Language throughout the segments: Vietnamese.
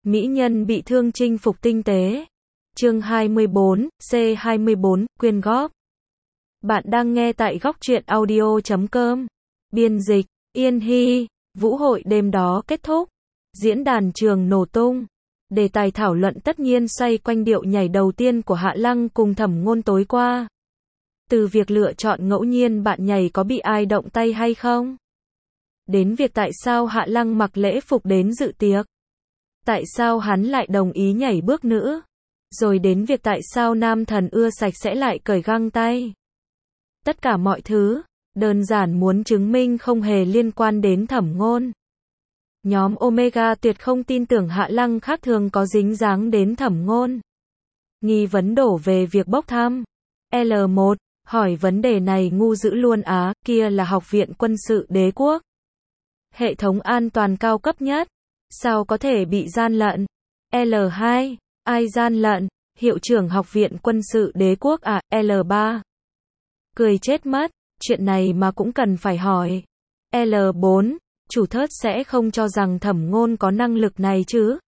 Mỹ nhân bị thương chinh phục tinh tế. Chương 24, C24, quyên góp. Bạn đang nghe tại góc truyện audio.com. Biên dịch, Yên Hy. Vũ hội đêm đó kết thúc. Diễn đàn trường nổ tung. Đề tài thảo luận tất nhiên xoay quanh điệu nhảy đầu tiên của Hạ Lăng cùng Thẩm Ngôn tối qua. Từ việc lựa chọn ngẫu nhiên bạn nhảy có bị ai động tay hay không, đến việc tại sao Hạ Lăng mặc lễ phục đến dự tiệc, tại sao hắn lại đồng ý nhảy bước nữ, rồi đến việc tại sao nam thần ưa sạch sẽ lại cởi găng tay. Tất cả mọi thứ, đơn giản muốn chứng minh không hề liên quan đến Thẩm Ngôn. Nhóm Omega tuyệt không tin tưởng Hạ Lăng khác thường có dính dáng đến Thẩm Ngôn. Nghi vấn đổ về việc bốc thăm. L1, hỏi vấn đề này ngu dữ luôn á, kia là Học viện Quân sự Đế quốc. Hệ thống an toàn cao cấp nhất. Sao có thể bị gian lận? L2, ai gian lận? Hiệu trưởng Học viện Quân sự Đế quốc à? L3, cười chết mất, chuyện này mà cũng cần phải hỏi. L4, chủ thớt sẽ không cho rằng Thẩm Ngôn có năng lực này chứ?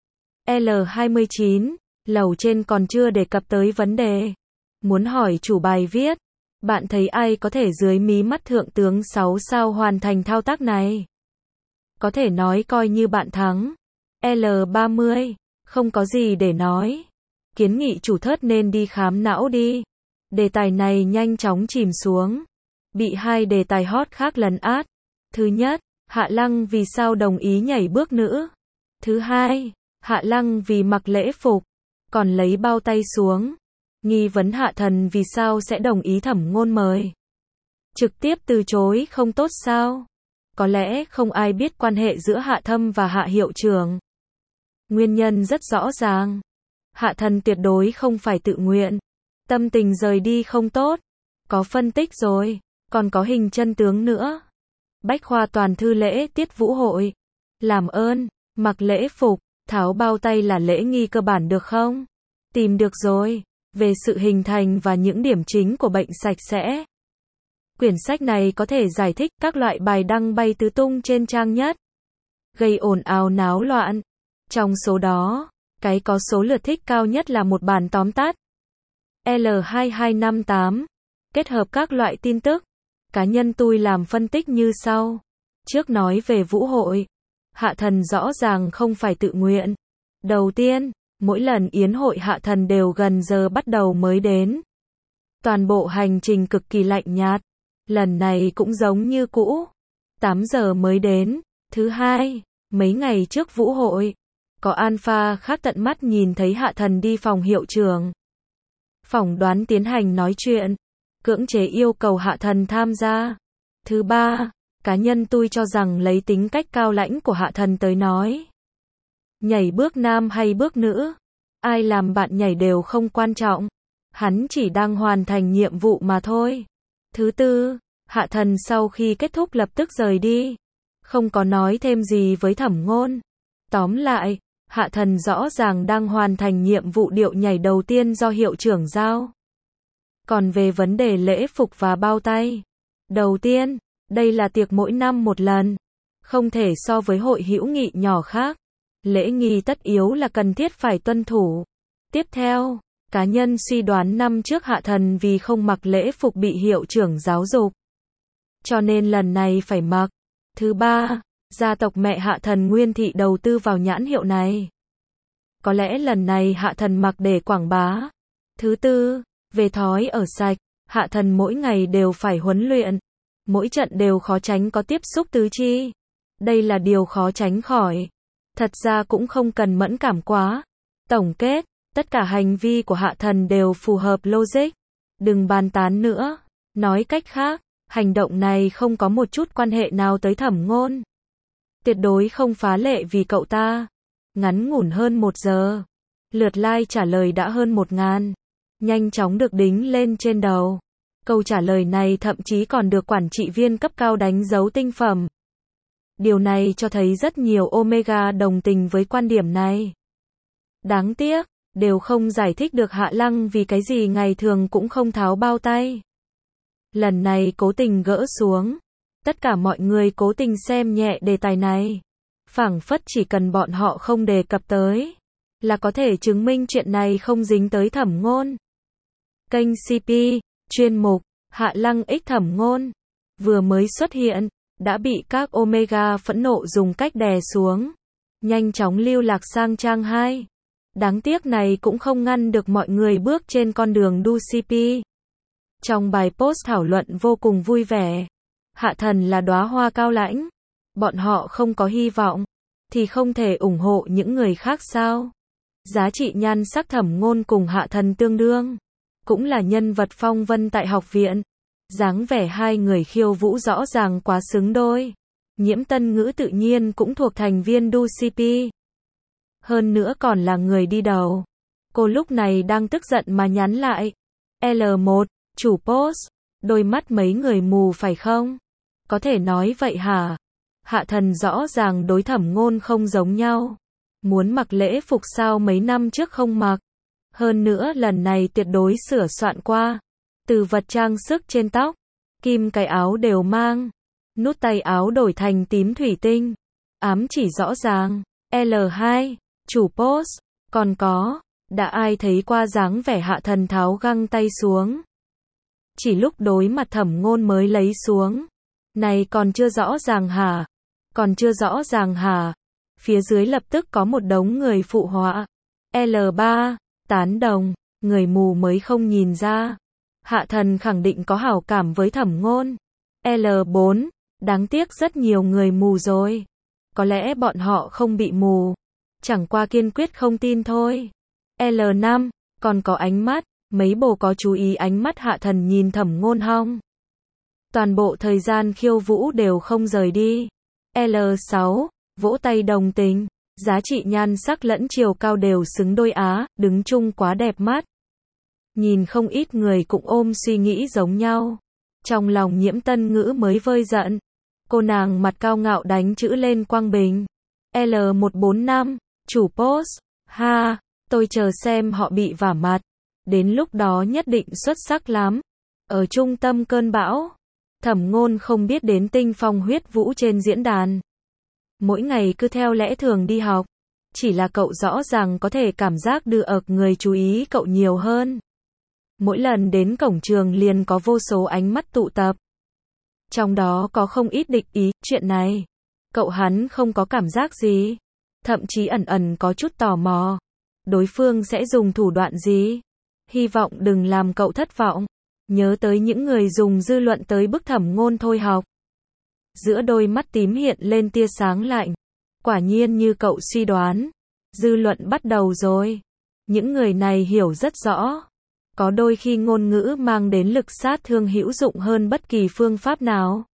L29, lầu trên còn chưa đề cập tới vấn đề. Muốn hỏi chủ bài viết, bạn thấy ai có thể dưới mí mắt thượng tướng 6 sao hoàn thành thao tác này? Có thể nói coi như bạn thắng. L30, không có gì để nói. Kiến nghị chủ thớt nên đi khám não đi. Đề tài này nhanh chóng chìm xuống. Bị hai đề tài hot khác lấn át. Thứ nhất, Hạ Lăng vì sao đồng ý nhảy bước nữ. Thứ hai, Hạ Lăng vì mặc lễ phục, còn lấy bao tay xuống. Nghi vấn Hạ Thần vì sao sẽ đồng ý Thẩm Ngôn mời. Trực tiếp từ chối không tốt sao? Có lẽ không ai biết quan hệ giữa Hạ Thâm và Hạ hiệu trưởng. Nguyên nhân rất rõ ràng. Hạ Thần tuyệt đối không phải tự nguyện. Tâm tình rời đi không tốt. Có phân tích rồi, còn có hình chân tướng nữa. Bách khoa toàn thư lễ tiết vũ hội. Làm ơn, mặc lễ phục, tháo bao tay là lễ nghi cơ bản được không? Tìm được rồi. Về sự hình thành và những điểm chính của bệnh sạch sẽ. Quyển sách này có thể giải thích các loại bài đăng bay tứ tung trên trang nhất, gây ồn ào náo loạn. Trong số đó, cái có số lượt thích cao nhất là một bản tóm tắt L2258, kết hợp các loại tin tức. Cá nhân tôi làm phân tích như sau. Trước nói về vũ hội, Hạ Thần rõ ràng không phải tự nguyện. Đầu tiên, mỗi lần yến hội Hạ Thần đều gần giờ bắt đầu mới đến. Toàn bộ hành trình cực kỳ lạnh nhạt. Lần này cũng giống như cũ. 8 giờ mới đến. Thứ hai, mấy ngày trước vũ hội, có alpha khác tận mắt nhìn thấy Hạ Thần đi phòng hiệu trưởng. Phỏng đoán tiến hành nói chuyện, cưỡng chế yêu cầu Hạ Thần tham gia. Thứ ba, cá nhân tôi cho rằng lấy tính cách cao lãnh của Hạ Thần tới nói. Nhảy bước nam hay bước nữ, ai làm bạn nhảy đều không quan trọng. Hắn chỉ đang hoàn thành nhiệm vụ mà thôi. Thứ tư, Hạ Thần sau khi kết thúc lập tức rời đi. Không có nói thêm gì với Thẩm Ngôn. Tóm lại, Hạ Thần rõ ràng đang hoàn thành nhiệm vụ điệu nhảy đầu tiên do hiệu trưởng giao. Còn về vấn đề lễ phục và bao tay. Đầu tiên, đây là tiệc mỗi năm một lần. Không thể so với hội hữu nghị nhỏ khác. Lễ nghi tất yếu là cần thiết phải tuân thủ. Tiếp theo, cá nhân suy đoán năm trước Hạ Thần vì không mặc lễ phục bị hiệu trưởng giáo dục, cho nên lần này phải mặc. Thứ ba, gia tộc mẹ Hạ Thần Nguyên Thị đầu tư vào nhãn hiệu này. Có lẽ lần này Hạ Thần mặc để quảng bá. Thứ tư, về thói ở sạch, Hạ Thần mỗi ngày đều phải huấn luyện. Mỗi trận đều khó tránh có tiếp xúc tứ chi. Đây là điều khó tránh khỏi. Thật ra cũng không cần mẫn cảm quá. Tổng kết, tất cả hành vi của Hạ Thần đều phù hợp logic. Đừng bàn tán nữa. Nói cách khác, hành động này không có một chút quan hệ nào tới Thẩm Ngôn. Tuyệt đối không phá lệ vì cậu ta. Ngắn ngủn hơn 1 giờ. Lượt like trả lời đã hơn 1000. Nhanh chóng được đính lên trên đầu. Câu trả lời này thậm chí còn được quản trị viên cấp cao đánh dấu tinh phẩm. Điều này cho thấy rất nhiều Omega đồng tình với quan điểm này. Đáng tiếc, đều không giải thích được Hạ Lăng vì cái gì ngày thường cũng không tháo bao tay. Lần này cố tình gỡ xuống. Tất cả mọi người cố tình xem nhẹ đề tài này. phảng phất chỉ cần bọn họ không đề cập tới, là có thể chứng minh chuyện này không dính tới Thẩm Ngôn. Kênh CP, chuyên mục, Hạ Lăng Ích Thẩm Ngôn, vừa mới xuất hiện, đã bị các Omega phẫn nộ dùng cách đè xuống, nhanh chóng lưu lạc sang trang 2. Đáng tiếc này cũng không ngăn được mọi người bước trên con đường đu CP. Trong bài post thảo luận vô cùng vui vẻ, Hạ Thần là đóa hoa cao lãnh, bọn họ không có hy vọng, thì không thể ủng hộ những người khác sao? Giá trị nhan sắc Thẩm Ngôn cùng Hạ Thần tương đương, cũng là nhân vật phong vân tại học viện. Dáng vẻ hai người khiêu vũ rõ ràng quá xứng đôi. Nhiễm Tân Ngữ tự nhiên cũng thuộc thành viên đu CP. Hơn nữa còn là người đi đầu. Cô lúc này đang tức giận mà nhắn lại. L1, chủ post, đôi mắt mấy người mù phải không? Có thể nói vậy hả? Hạ Thần rõ ràng đối Thẩm Ngôn không giống nhau. Muốn mặc lễ phục sao mấy năm trước không mặc. Hơn nữa lần này tuyệt đối sửa soạn qua. Từ vật trang sức trên tóc, kim cái áo đều mang. Nút tay áo đổi thành tím thủy tinh. Ám chỉ rõ ràng. L2, chủ post, còn có, đã ai thấy qua dáng vẻ Hạ Thần tháo găng tay xuống. Chỉ lúc đối mặt Thẩm Ngôn mới lấy xuống. Này còn chưa rõ ràng hả? Còn chưa rõ ràng hả? Phía dưới lập tức có một đống người phụ họa. L3, tán đồng, người mù mới không nhìn ra. Hạ Thần khẳng định có hảo cảm với Thẩm Ngôn. L4, đáng tiếc rất nhiều người mù rồi. Có lẽ bọn họ không bị mù, chẳng qua kiên quyết không tin thôi. L5, còn có ánh mắt, mấy bồ có chú ý ánh mắt Hạ Thần nhìn Thẩm Ngôn hông? Toàn bộ thời gian khiêu vũ đều không rời đi. L6, vỗ tay đồng tình, giá trị nhan sắc lẫn chiều cao đều xứng đôi á, đứng chung quá đẹp mắt. Nhìn không ít người cũng ôm suy nghĩ giống nhau. Trong lòng Nhiễm Tân Ngữ mới vơi giận. Cô nàng mặt cao ngạo đánh chữ lên quang bình. L145, chủ post, ha, tôi chờ xem họ bị vả mặt. Đến lúc đó nhất định xuất sắc lắm. Ở trung tâm cơn bão, Thẩm Ngôn không biết đến tinh phong huyết vũ trên diễn đàn. Mỗi ngày cứ theo lẽ thường đi học. Chỉ là cậu rõ ràng có thể cảm giác đưa người chú ý cậu nhiều hơn. Mỗi lần đến cổng trường liền có vô số ánh mắt tụ tập. Trong đó có không ít địch ý, chuyện này. Cậu hắn không có cảm giác gì. Thậm chí ẩn ẩn có chút tò mò. Đối phương sẽ dùng thủ đoạn gì? Hy vọng đừng làm cậu thất vọng. Nhớ tới những người dùng dư luận tới bức Thẩm Ngôn thôi học. Giữa đôi mắt tím hiện lên tia sáng lạnh. Quả nhiên như cậu suy đoán. Dư luận bắt đầu rồi. Những người này hiểu rất rõ. Có đôi khi ngôn ngữ mang đến lực sát thương hữu dụng hơn bất kỳ phương pháp nào.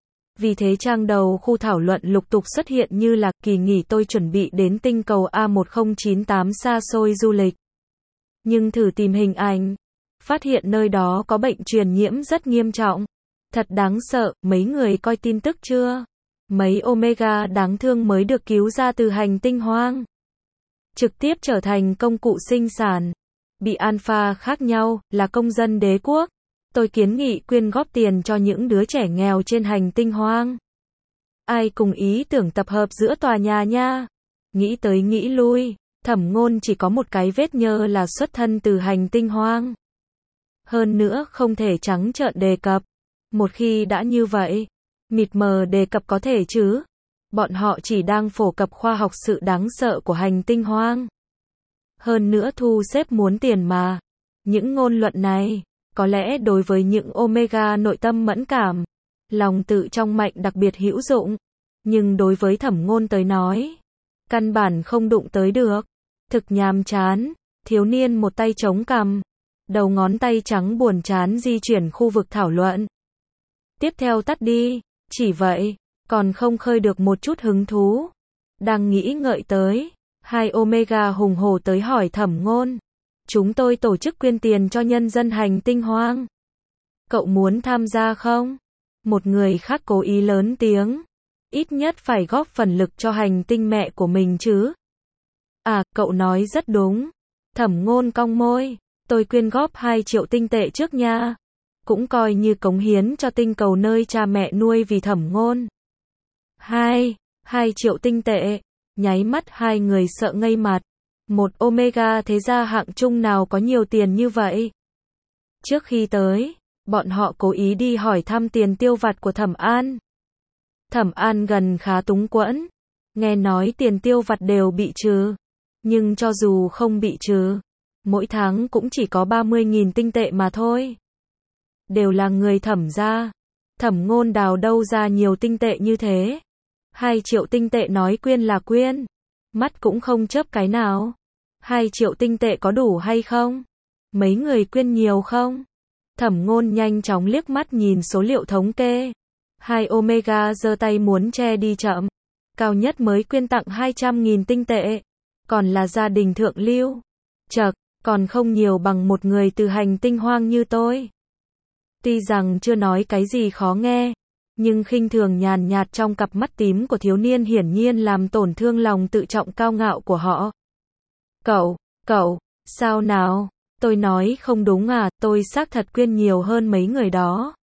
Vì thế trang đầu khu thảo luận lục tục xuất hiện như là kỳ nghỉ tôi chuẩn bị đến tinh cầu A1098 xa xôi du lịch. Nhưng thử tìm hình ảnh, phát hiện nơi đó có bệnh truyền nhiễm rất nghiêm trọng. Thật đáng sợ, mấy người coi tin tức chưa? Mấy Omega đáng thương mới được cứu ra từ hành tinh hoang. Trực tiếp trở thành công cụ sinh sản. Bị alpha khác nhau, là công dân đế quốc. Tôi kiến nghị quyên góp tiền cho những đứa trẻ nghèo trên hành tinh hoang. Ai cùng ý tưởng tập hợp giữa tòa nhà nha? Nghĩ tới nghĩ lui, Thẩm Ngôn chỉ có một cái vết nhơ là xuất thân từ hành tinh hoang. Hơn nữa không thể trắng trợn đề cập. Một khi đã như vậy, mịt mờ đề cập có thể chứ. Bọn họ chỉ đang phổ cập khoa học sự đáng sợ của hành tinh hoang. Hơn nữa thu xếp muốn tiền mà. Những ngôn luận này, có lẽ đối với những Omega nội tâm mẫn cảm, lòng tự trọng mạnh đặc biệt hữu dụng. Nhưng đối với Thẩm Ngôn tới nói, căn bản không đụng tới được. Thực nhàm chán, thiếu niên một tay chống cằm, đầu ngón tay trắng buồn chán di chuyển khu vực thảo luận. Tiếp theo tắt đi, chỉ vậy, còn không khơi được một chút hứng thú. Đang nghĩ ngợi tới, hai Omega hùng hổ tới hỏi Thẩm Ngôn. Chúng tôi tổ chức quyên tiền cho nhân dân hành tinh hoang. Cậu muốn tham gia không? Một người khác cố ý lớn tiếng. Ít nhất phải góp phần lực cho hành tinh mẹ của mình chứ. À, cậu nói rất đúng. Thẩm Ngôn cong môi. Tôi quyên góp 2 triệu tinh tệ trước nha. Cũng coi như cống hiến cho tinh cầu nơi cha mẹ nuôi vì Thẩm Ngôn. 2 2 triệu tinh tệ. Nháy mắt hai người sợ ngây mặt. Một Omega thế gia hạng trung nào có nhiều tiền như vậy? Trước khi tới, bọn họ cố ý đi hỏi thăm tiền tiêu vặt của Thẩm An. Thẩm An gần khá túng quẫn. Nghe nói tiền tiêu vặt đều bị trừ. Nhưng cho dù không bị trừ, mỗi tháng cũng chỉ có 30.000 tinh tệ mà thôi. Đều là người Thẩm gia. Thẩm Ngôn đào đâu ra nhiều tinh tệ như thế? 2 triệu tinh tệ nói quyên là quyên. Mắt cũng không chớp cái nào. 2 triệu tinh tệ có đủ hay không? Mấy người quyên nhiều không? Thẩm Ngôn nhanh chóng liếc mắt nhìn số liệu thống kê. 2 Omega giơ tay muốn che đi chậm. Cao nhất mới quyên tặng 200.000 tinh tệ. Còn là gia đình thượng lưu. Chậc, còn không nhiều bằng một người từ hành tinh hoang như tôi. Tuy rằng chưa nói cái gì khó nghe, nhưng khinh thường nhàn nhạt trong cặp mắt tím của thiếu niên hiển nhiên làm tổn thương lòng tự trọng cao ngạo của họ. Cậu, sao nào? Tôi nói không đúng à, tôi xác thật quyên nhiều hơn mấy người đó.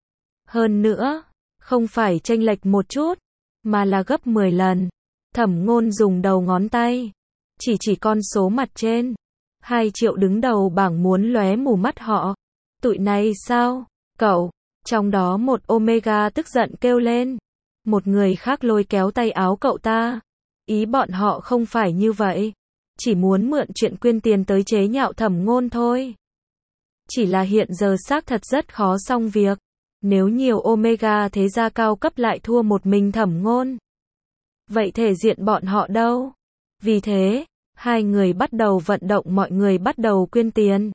Hơn nữa, không phải chênh lệch một chút, mà là gấp 10 lần. Thẩm Ngôn dùng đầu ngón tay chỉ con số mặt trên. 2 triệu đứng đầu bảng muốn lóe mù mắt họ. Tụi này sao? Cậu, trong đó một Omega tức giận kêu lên. Một người khác lôi kéo tay áo cậu ta. Ý bọn họ không phải như vậy. Chỉ muốn mượn chuyện quyên tiền tới chế nhạo Thẩm Ngôn thôi. Chỉ là hiện giờ xác thật rất khó xong việc. Nếu nhiều Omega thế gia cao cấp lại thua một mình Thẩm Ngôn, vậy thể diện bọn họ đâu? Vì thế, hai người bắt đầu vận động mọi người bắt đầu quyên tiền.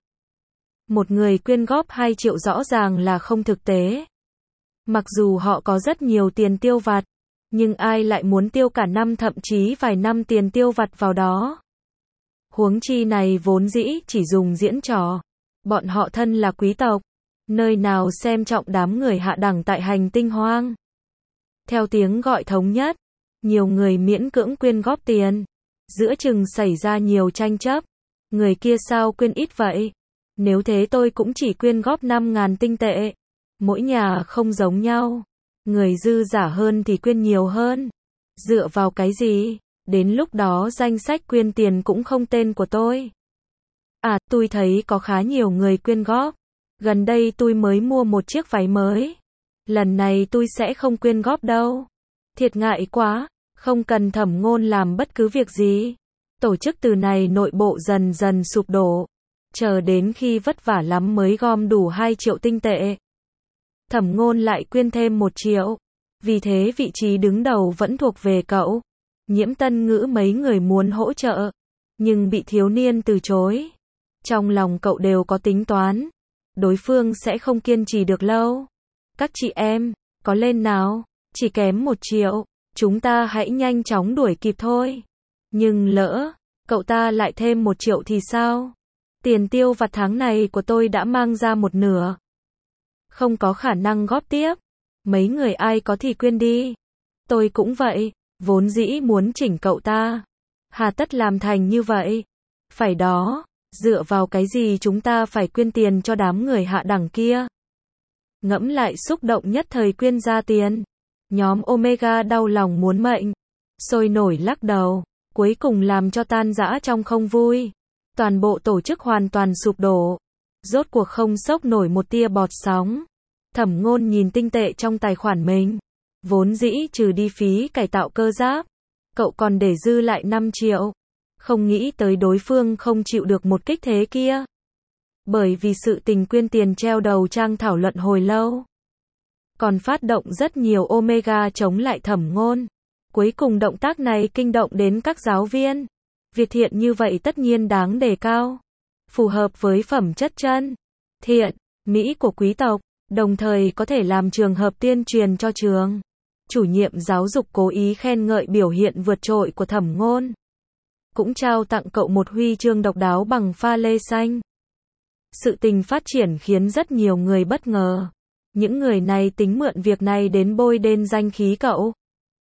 Một người quyên góp 2 triệu rõ ràng là không thực tế. Mặc dù họ có rất nhiều tiền tiêu vặt, nhưng ai lại muốn tiêu cả năm thậm chí vài năm tiền tiêu vặt vào đó? Huống chi này vốn dĩ chỉ dùng diễn trò. Bọn họ thân là quý tộc, nơi nào xem trọng đám người hạ đẳng tại hành tinh hoang. Theo tiếng gọi thống nhất, nhiều người miễn cưỡng quyên góp tiền. Giữa chừng xảy ra nhiều tranh chấp. Người kia sao quyên ít vậy? Nếu thế tôi cũng chỉ quyên góp 5.000 tinh tệ. Mỗi nhà không giống nhau. Người dư giả hơn thì quyên nhiều hơn. Dựa vào cái gì? Đến lúc đó danh sách quyên tiền cũng không tên của tôi. À, tôi thấy có khá nhiều người quyên góp. Gần đây tôi mới mua một chiếc váy mới. Lần này tôi sẽ không quyên góp đâu. Thiệt ngại quá, không cần Thẩm Ngôn làm bất cứ việc gì. Tổ chức từ này nội bộ dần dần sụp đổ. Chờ đến khi vất vả lắm mới gom đủ 2 triệu tinh tệ. Thẩm Ngôn lại quyên thêm 1 triệu. Vì thế vị trí đứng đầu vẫn thuộc về cậu. Nhiễm Tân Ngữ mấy người muốn hỗ trợ, nhưng bị thiếu niên từ chối. Trong lòng cậu đều có tính toán. Đối phương sẽ không kiên trì được lâu. Các chị em, có lên nào? Chỉ kém 1 triệu. Chúng ta hãy nhanh chóng đuổi kịp thôi. Nhưng lỡ, cậu ta lại thêm 1 triệu thì sao? Tiền tiêu vặt tháng này của tôi đã mang ra 1/2. Không có khả năng góp tiếp. Mấy người ai có thì quyên đi. Tôi cũng vậy, vốn dĩ muốn chỉnh cậu ta. Hà tất làm thành như vậy? Phải đó, dựa vào cái gì chúng ta phải quyên tiền cho đám người hạ đẳng kia? Ngẫm lại xúc động nhất thời quyên ra tiền. Nhóm Omega đau lòng muốn mệnh. Sôi nổi lắc đầu. Cuối cùng làm cho tan rã trong không vui. Toàn bộ tổ chức hoàn toàn sụp đổ. Rốt cuộc không xốc nổi một tia bọt sóng. Thẩm Ngôn nhìn tinh tệ trong tài khoản mình. Vốn dĩ trừ đi phí cải tạo cơ giáp, cậu còn để dư lại 5 triệu. Không nghĩ tới đối phương không chịu được một kích thế kia. Bởi vì sự tình quyên tiền treo đầu trang thảo luận hồi lâu. Còn phát động rất nhiều Omega chống lại Thẩm Ngôn. Cuối cùng động tác này kinh động đến các giáo viên. Việc thiện như vậy tất nhiên đáng đề cao. Phù hợp với phẩm chất chân, thiện, mỹ của quý tộc. Đồng thời có thể làm trường hợp tuyên truyền cho trường. Chủ nhiệm giáo dục cố ý khen ngợi biểu hiện vượt trội của Thẩm Ngôn. Cũng trao tặng cậu một huy chương độc đáo bằng pha lê xanh. Sự tình phát triển khiến rất nhiều người bất ngờ. Những người này tính mượn việc này đến bôi đen danh khí cậu.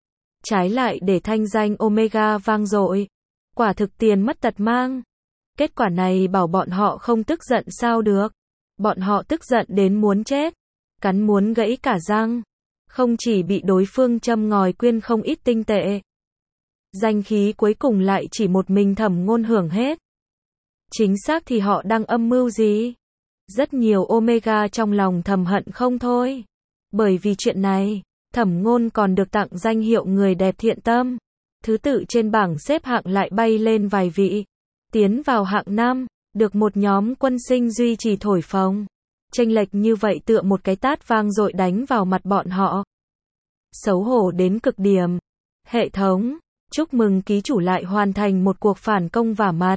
Trái lại để thanh danh Omega vang dội. Quả thực tiền mất tật mang. Kết quả này bảo bọn họ không tức giận sao được. Bọn họ tức giận đến muốn chết. Cắn muốn gãy cả răng. Không chỉ bị đối phương châm ngòi quyên không ít tinh tệ, danh khí cuối cùng lại chỉ một mình Thẩm Ngôn hưởng hết. Chính xác thì họ đang âm mưu gì? Rất nhiều Omega trong lòng thầm hận không thôi. Bởi vì chuyện này, Thẩm Ngôn còn được tặng danh hiệu người đẹp thiện tâm. Thứ tự trên bảng xếp hạng lại bay lên vài vị. Tiến vào hạng 5, được một nhóm quân sinh duy trì thổi phồng. Chênh lệch như vậy tựa một cái tát vang dội đánh vào mặt bọn họ. Xấu hổ đến cực điểm. Hệ thống, chúc mừng ký chủ lại hoàn thành một cuộc phản công vả mặt.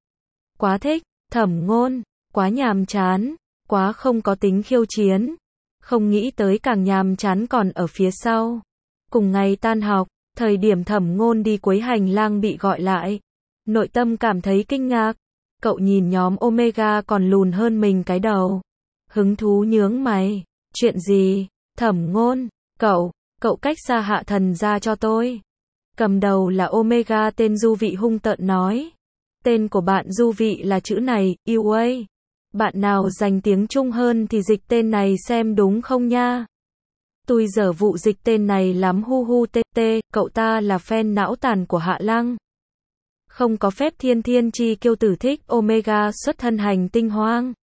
Quá thích, Thẩm Ngôn, quá nhàm chán, quá không có tính khiêu chiến. Không nghĩ tới càng nhàm chán còn ở phía sau. Cùng ngày tan học, thời điểm Thẩm Ngôn đi cuối hành lang bị gọi lại. Nội tâm cảm thấy kinh ngạc. Cậu nhìn nhóm Omega còn lùn hơn mình cái đầu. Hứng thú nhướng mày. Chuyện gì? Thẩm Ngôn, cậu cách xa Hạ Thần ra cho tôi. Cầm đầu là Omega tên Du Vị hung tợn nói. Tên của bạn Du Vị là chữ này, UA. Bạn nào dành tiếng Trung hơn thì dịch tên này xem đúng không nha. Tôi dở vụ dịch tên này lắm hu hu tê tê, cậu ta là fan não tàn của Hạ Lăng. Không có phép thiên thiên chi kiêu tử thích Omega xuất thân hành tinh hoang.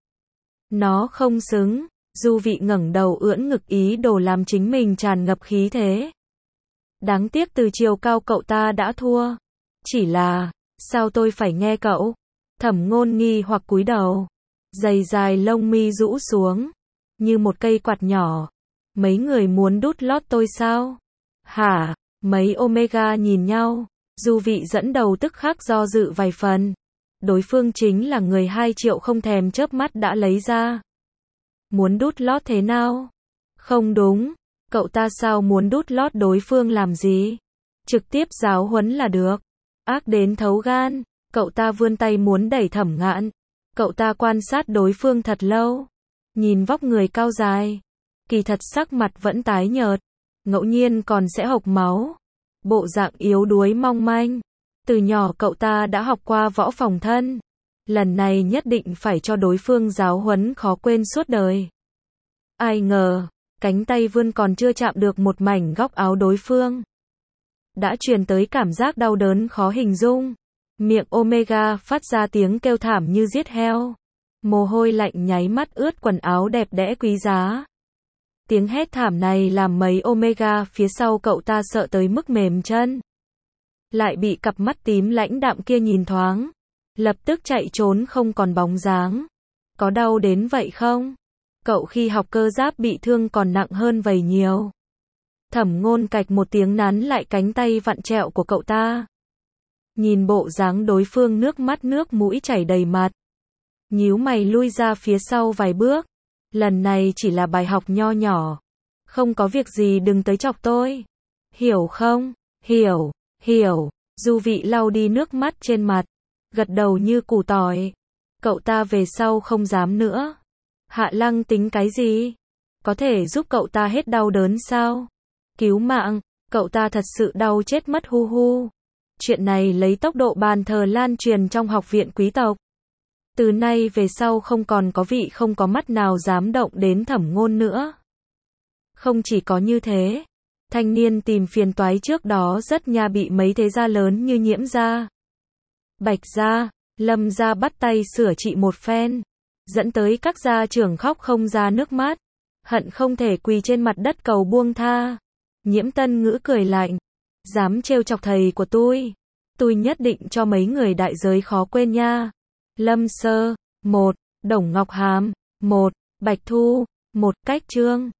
Nó không xứng. Du Vị ngẩng đầu ưỡn ngực ý đồ làm chính mình tràn ngập khí thế. Đáng tiếc từ chiều cao cậu ta đã thua. Chỉ là, sao tôi phải nghe cậu? Thẩm Ngôn nghi hoặc cúi đầu. Dày dài lông mi rũ xuống. Như một cây quạt nhỏ. Mấy người muốn đút lót tôi sao? Hả? Mấy Omega nhìn nhau. Du Vị dẫn đầu tức khắc do dự vài phần. Đối phương chính là người 2 triệu không thèm chớp mắt đã lấy ra. Muốn đút lót thế nào? Không đúng. Cậu ta sao muốn đút lót đối phương làm gì? Trực tiếp giáo huấn là được. Ác đến thấu gan. Cậu ta vươn tay muốn đẩy Thẩm Ngạn. Cậu ta quan sát đối phương thật lâu. Nhìn vóc người cao dài. Kỳ thật sắc mặt vẫn tái nhợt. Ngẫu nhiên còn sẽ hộc máu. Bộ dạng yếu đuối mong manh. Từ nhỏ cậu ta đã học qua võ phòng thân. Lần này nhất định phải cho đối phương giáo huấn khó quên suốt đời. Ai ngờ, cánh tay vươn còn chưa chạm được một mảnh góc áo đối phương. Đã truyền tới cảm giác đau đớn khó hình dung. Miệng Omega phát ra tiếng kêu thảm như giết heo. Mồ hôi lạnh nháy mắt ướt quần áo đẹp đẽ quý giá. Tiếng hét thảm này làm mấy Omega phía sau cậu ta sợ tới mức mềm chân. Lại bị cặp mắt tím lãnh đạm kia nhìn thoáng. Lập tức chạy trốn không còn bóng dáng. Có đau đến vậy không? Cậu khi học cơ giáp bị thương còn nặng hơn vậy nhiều. Thẩm Ngôn cạch một tiếng nắn lại cánh tay vặn trẹo của cậu ta. Nhìn bộ dáng đối phương nước mắt nước mũi chảy đầy mặt. Nhíu mày lui ra phía sau vài bước. Lần này chỉ là bài học nho nhỏ. Không có việc gì đừng tới chọc tôi. Hiểu không? Hiểu. Du Vị lau đi nước mắt trên mặt. Gật đầu như củ tỏi. Cậu ta về sau không dám nữa. Hạ Lăng tính cái gì? Có thể giúp cậu ta hết đau đớn sao? Cứu mạng, cậu ta thật sự đau chết mất hu hu. Chuyện này lấy tốc độ bàn thờ lan truyền trong học viện quý tộc. Từ nay về sau không còn có vị không có mắt nào dám động đến Thẩm Ngôn nữa. Không chỉ có như thế, thanh niên tìm phiền toái trước đó rất nha bị mấy thế gia lớn như Nhiễm gia, Bạch gia, Lâm gia bắt tay sửa trị một phen, dẫn tới các gia trưởng khóc không ra nước mắt, hận không thể quỳ trên mặt đất cầu buông tha. Nhiễm Tân Ngữ cười lạnh, dám trêu chọc thầy của tôi nhất định cho mấy người đại giới khó quên nha. Lâm Sơ, 1, Đồng Ngọc Hàm, 1, Bạch Thu, 1, Cách Trương.